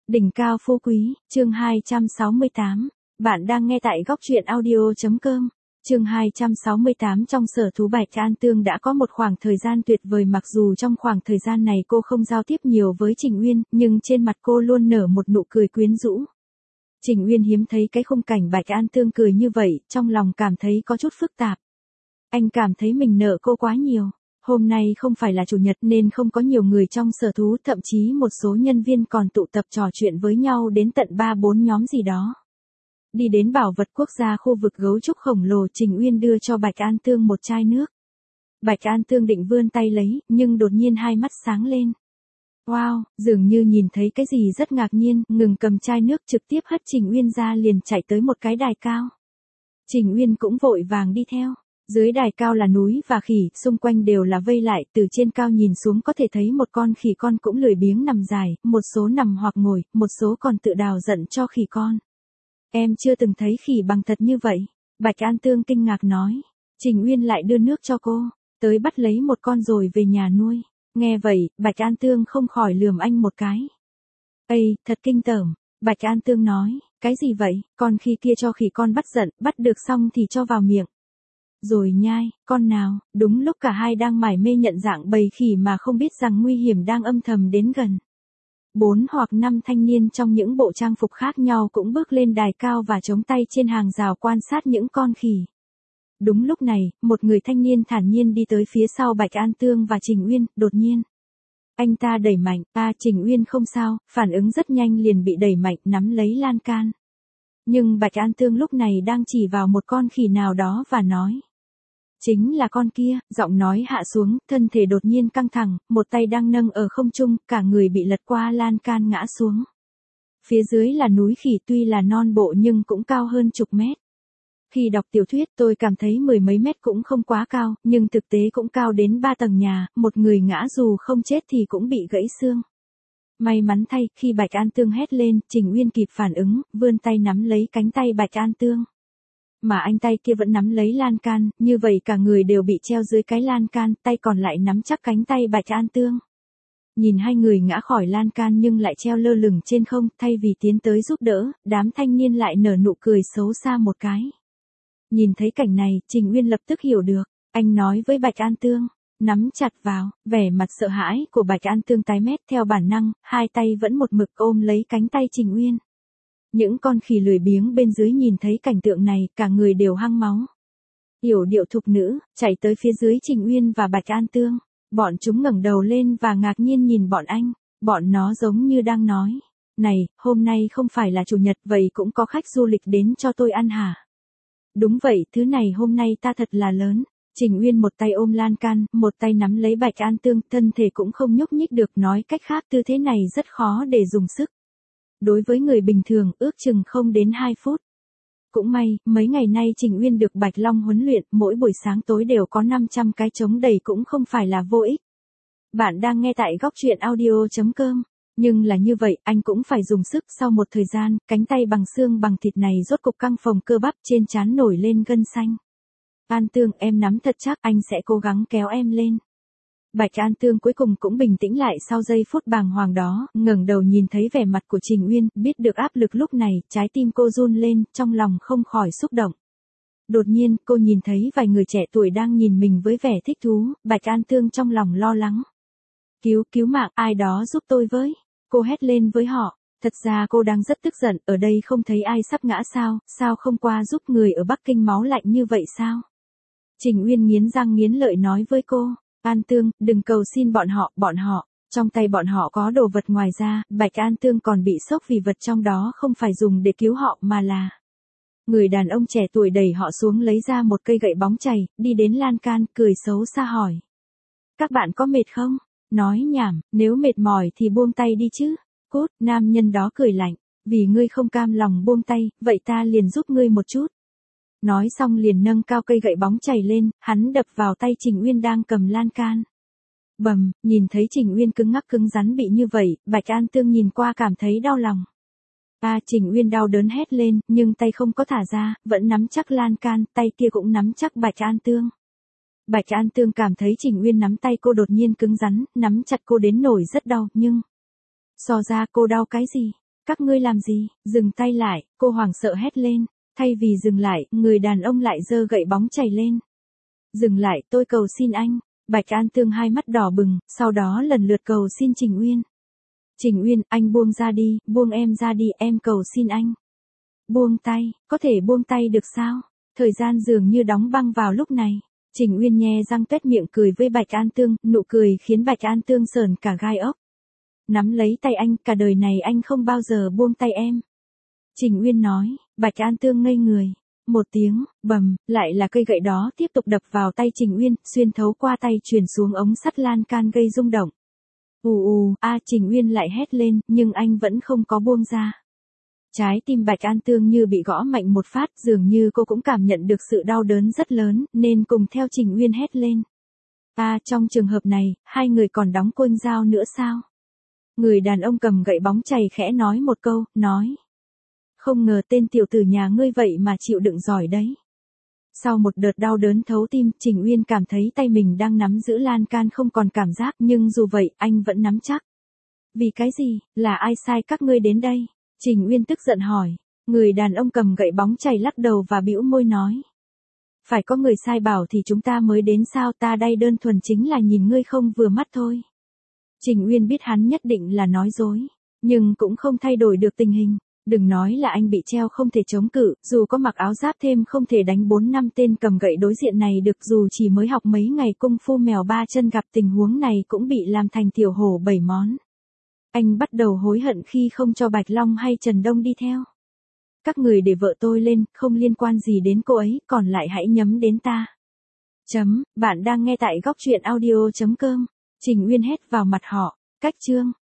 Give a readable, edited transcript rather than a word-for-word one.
Đỉnh cao phú quý, chương 268. Bạn đang nghe tại góc truyện audio.com. Chương 268. Trong sở thú Bạch An Tương đã có một khoảng thời gian tuyệt vời, mặc dù trong khoảng thời gian này cô không giao tiếp nhiều với Trình Uyên, nhưng trên mặt cô luôn nở một nụ cười quyến rũ. Trình Uyên hiếm thấy cái khung cảnh Bạch An Tương cười như vậy, trong lòng cảm thấy có chút phức tạp. Anh cảm thấy mình nợ cô quá nhiều. Hôm nay không phải là chủ nhật nên không có nhiều người trong sở thú, thậm chí một số nhân viên còn tụ tập trò chuyện với nhau đến tận 3-4 nhóm gì đó. Đi đến bảo vật quốc gia khu vực gấu trúc khổng lồ, Trình Uyên đưa cho Bạch An Tương một chai nước. Bạch An Tương định vươn tay lấy, nhưng đột nhiên hai mắt sáng lên. Wow, dường như nhìn thấy cái gì rất ngạc nhiên, ngừng cầm chai nước trực tiếp hất Trình Uyên ra, liền chạy tới một cái đài cao. Trình Uyên cũng vội vàng đi theo. Dưới đài cao là núi và khỉ, xung quanh đều là vây lại, từ trên cao nhìn xuống có thể thấy một con khỉ con cũng lười biếng nằm dài, một số nằm hoặc ngồi, một số còn tự đào giận cho khỉ con. Em chưa từng thấy khỉ bằng thật như vậy, Bạch An Tương kinh ngạc nói. Trình Uyên lại đưa nước cho cô, tới bắt lấy một con rồi về nhà nuôi. Nghe vậy, Bạch An Tương không khỏi lườm anh một cái. Ây, thật kinh tởm, Bạch An Tương nói, cái gì vậy, con khi kia cho khỉ con bắt giận, bắt được xong thì cho vào miệng. Rồi nhai, con nào, đúng lúc cả hai đang mải mê nhận dạng bầy khỉ mà không biết rằng nguy hiểm đang âm thầm đến gần. 4 hoặc 5 thanh niên trong những bộ trang phục khác nhau cũng bước lên đài cao và chống tay trên hàng rào quan sát những con khỉ. Đúng lúc này, một người thanh niên thản nhiên đi tới phía sau Bạch An Tương và Trình Uyên, đột nhiên. Anh ta đẩy mạnh, Trình Uyên không sao, phản ứng rất nhanh liền bị đẩy mạnh nắm lấy lan can. Nhưng Bạch An Tương lúc này đang chỉ vào một con khỉ nào đó và nói. Chính là con kia, giọng nói hạ xuống, thân thể đột nhiên căng thẳng, một tay đang nâng ở không trung, cả người bị lật qua lan can ngã xuống. Phía dưới là núi khỉ, tuy là non bộ nhưng cũng cao hơn chục mét. Khi đọc tiểu thuyết tôi cảm thấy 10 mấy mét cũng không quá cao, nhưng thực tế cũng cao đến 3 tầng nhà, một người ngã dù không chết thì cũng bị gãy xương. May mắn thay, khi Bạch An Tương hét lên, Trình Uyên kịp phản ứng, vươn tay nắm lấy cánh tay Bạch An Tương. Mà anh tay kia vẫn nắm lấy lan can, như vậy cả người đều bị treo dưới cái lan can, tay còn lại nắm chắc cánh tay Bạch An Tương. Nhìn hai người ngã khỏi lan can nhưng lại treo lơ lửng trên không, thay vì tiến tới giúp đỡ, đám thanh niên lại nở nụ cười xấu xa một cái. Nhìn thấy cảnh này, Trình Uyên lập tức hiểu được, anh nói với Bạch An Tương, nắm chặt vào, vẻ mặt sợ hãi của Bạch An Tương tái mét, theo bản năng, hai tay vẫn một mực ôm lấy cánh tay Trình Uyên. Những con khỉ lười biếng bên dưới nhìn thấy cảnh tượng này, cả người đều hăng máu. Yểu điệu thục nữ, chạy tới phía dưới Trình Uyên và Bạch An Tương. Bọn chúng ngẩng đầu lên và ngạc nhiên nhìn bọn anh. Bọn nó giống như đang nói. Này, hôm nay không phải là chủ nhật, vậy cũng có khách du lịch đến cho tôi ăn hả? Đúng vậy, thứ này hôm nay ta thật là lớn. Trình Uyên một tay ôm lan can, một tay nắm lấy Bạch An Tương, thân thể cũng không nhúc nhích được, nói cách khác tư thế này rất khó để dùng sức. Đối với người bình thường, ước chừng không đến 2 phút. Cũng may, mấy ngày nay Trình Uyên được Bạch Long huấn luyện, mỗi buổi sáng tối đều có 500 cái chống đẩy cũng không phải là vô ích. Bạn đang nghe tại góc truyện audio.com. Nhưng là như vậy, anh cũng phải dùng sức. Sau một thời gian, cánh tay bằng xương bằng thịt này rốt cục căng phồng, cơ bắp trên trán nổi lên gân xanh. An Tương, em nắm thật chắc, anh sẽ cố gắng kéo em lên. Bạch An Tương cuối cùng cũng bình tĩnh lại sau giây phút bàng hoàng đó, ngẩng đầu nhìn thấy vẻ mặt của Trình Uyên, biết được áp lực lúc này, trái tim cô run lên, trong lòng không khỏi xúc động. Đột nhiên, cô nhìn thấy vài người trẻ tuổi đang nhìn mình với vẻ thích thú, Bạch An Tương trong lòng lo lắng. Cứu mạng, ai đó giúp tôi với. Cô hét lên với họ. Thật ra cô đang rất tức giận, ở đây không thấy ai sắp ngã sao không qua giúp người ở Bắc Kinh máu lạnh như vậy sao? Trình Uyên nghiến răng nghiến lợi nói với cô. An Tương, đừng cầu xin bọn họ, trong tay bọn họ có đồ vật, ngoài ra, Bạch An Tương còn bị sốc vì vật trong đó không phải dùng để cứu họ mà là. Người đàn ông trẻ tuổi đẩy họ xuống, lấy ra một cây gậy bóng chày, đi đến lan can, cười xấu xa hỏi. Các bạn có mệt không? Nói nhảm, nếu mệt mỏi thì buông tay đi chứ. Cút, nam nhân đó cười lạnh, vì ngươi không cam lòng buông tay, vậy ta liền giúp ngươi một chút. Nói xong liền nâng cao cây gậy bóng chày lên, hắn đập vào tay Trình Uyên đang cầm lan can. Bầm, nhìn thấy Trình Uyên cứng ngắc cứng rắn bị như vậy, Bạch An Tương nhìn qua cảm thấy đau lòng. Trình Uyên đau đớn hét lên, nhưng tay không có thả ra, vẫn nắm chắc lan can, tay kia cũng nắm chắc Bạch An Tương. Bạch An Tương cảm thấy Trình Uyên nắm tay cô đột nhiên cứng rắn, nắm chặt cô đến nổi rất đau, nhưng. So ra cô đau cái gì? các ngươi làm gì, dừng tay lại, cô hoảng sợ hét lên. Thay vì dừng lại, người đàn ông lại giơ gậy bóng chày lên. Dừng lại, tôi cầu xin anh. Bạch An Tương hai mắt đỏ bừng, sau đó lần lượt cầu xin Trình Uyên. Trình Uyên, anh buông ra đi, buông em ra đi, em cầu xin anh. Buông tay, có thể buông tay được sao? Thời gian dường như đóng băng vào lúc này. Trình Uyên nhe răng tuét miệng cười với Bạch An Tương, nụ cười khiến Bạch An Tương sởn cả gai ốc. Nắm lấy tay anh, cả đời này anh không bao giờ buông tay em. Trình Uyên nói. Bạch An Tương ngây người. Một tiếng, bầm, lại là cây gậy đó tiếp tục đập vào tay Trình Uyên, xuyên thấu qua tay truyền xuống ống sắt lan can gây rung động. Trình Uyên lại hét lên, nhưng anh vẫn không có buông ra. Trái tim Bạch An Tương như bị gõ mạnh một phát, dường như cô cũng cảm nhận được sự đau đớn rất lớn, nên cùng theo Trình Uyên hét lên. Trong trường hợp này, hai người còn đóng côn dao nữa sao? Người đàn ông cầm gậy bóng chày khẽ nói một câu, nói. Không ngờ tên tiểu tử nhà ngươi vậy mà chịu đựng giỏi đấy. Sau một đợt đau đớn thấu tim, Trình Uyên cảm thấy tay mình đang nắm giữ lan can không còn cảm giác, nhưng dù vậy, anh vẫn nắm chắc. Vì cái gì, là ai sai các ngươi đến đây? Trình Uyên tức giận hỏi. Người đàn ông cầm gậy bóng chày lắc đầu và bĩu môi nói. Phải có người sai bảo thì chúng ta mới đến sao, ta đây đơn thuần chính là nhìn ngươi không vừa mắt thôi. Trình Uyên biết hắn nhất định là nói dối, nhưng cũng không thay đổi được tình hình. Đừng nói là anh bị treo không thể chống cự, dù có mặc áo giáp thêm không thể đánh 4-5 tên cầm gậy đối diện này được, dù chỉ mới học mấy ngày công phu mèo ba chân gặp tình huống này cũng bị làm thành tiểu hổ 7 món. Anh bắt đầu hối hận khi không cho Bạch Long hay Trần Đông đi theo. Các người để vợ tôi lên, không liên quan gì đến cô ấy, còn lại hãy nhắm đến ta. Bạn đang nghe tại góc truyện audio.com. Trình Uyên hét vào mặt họ. Cách chương.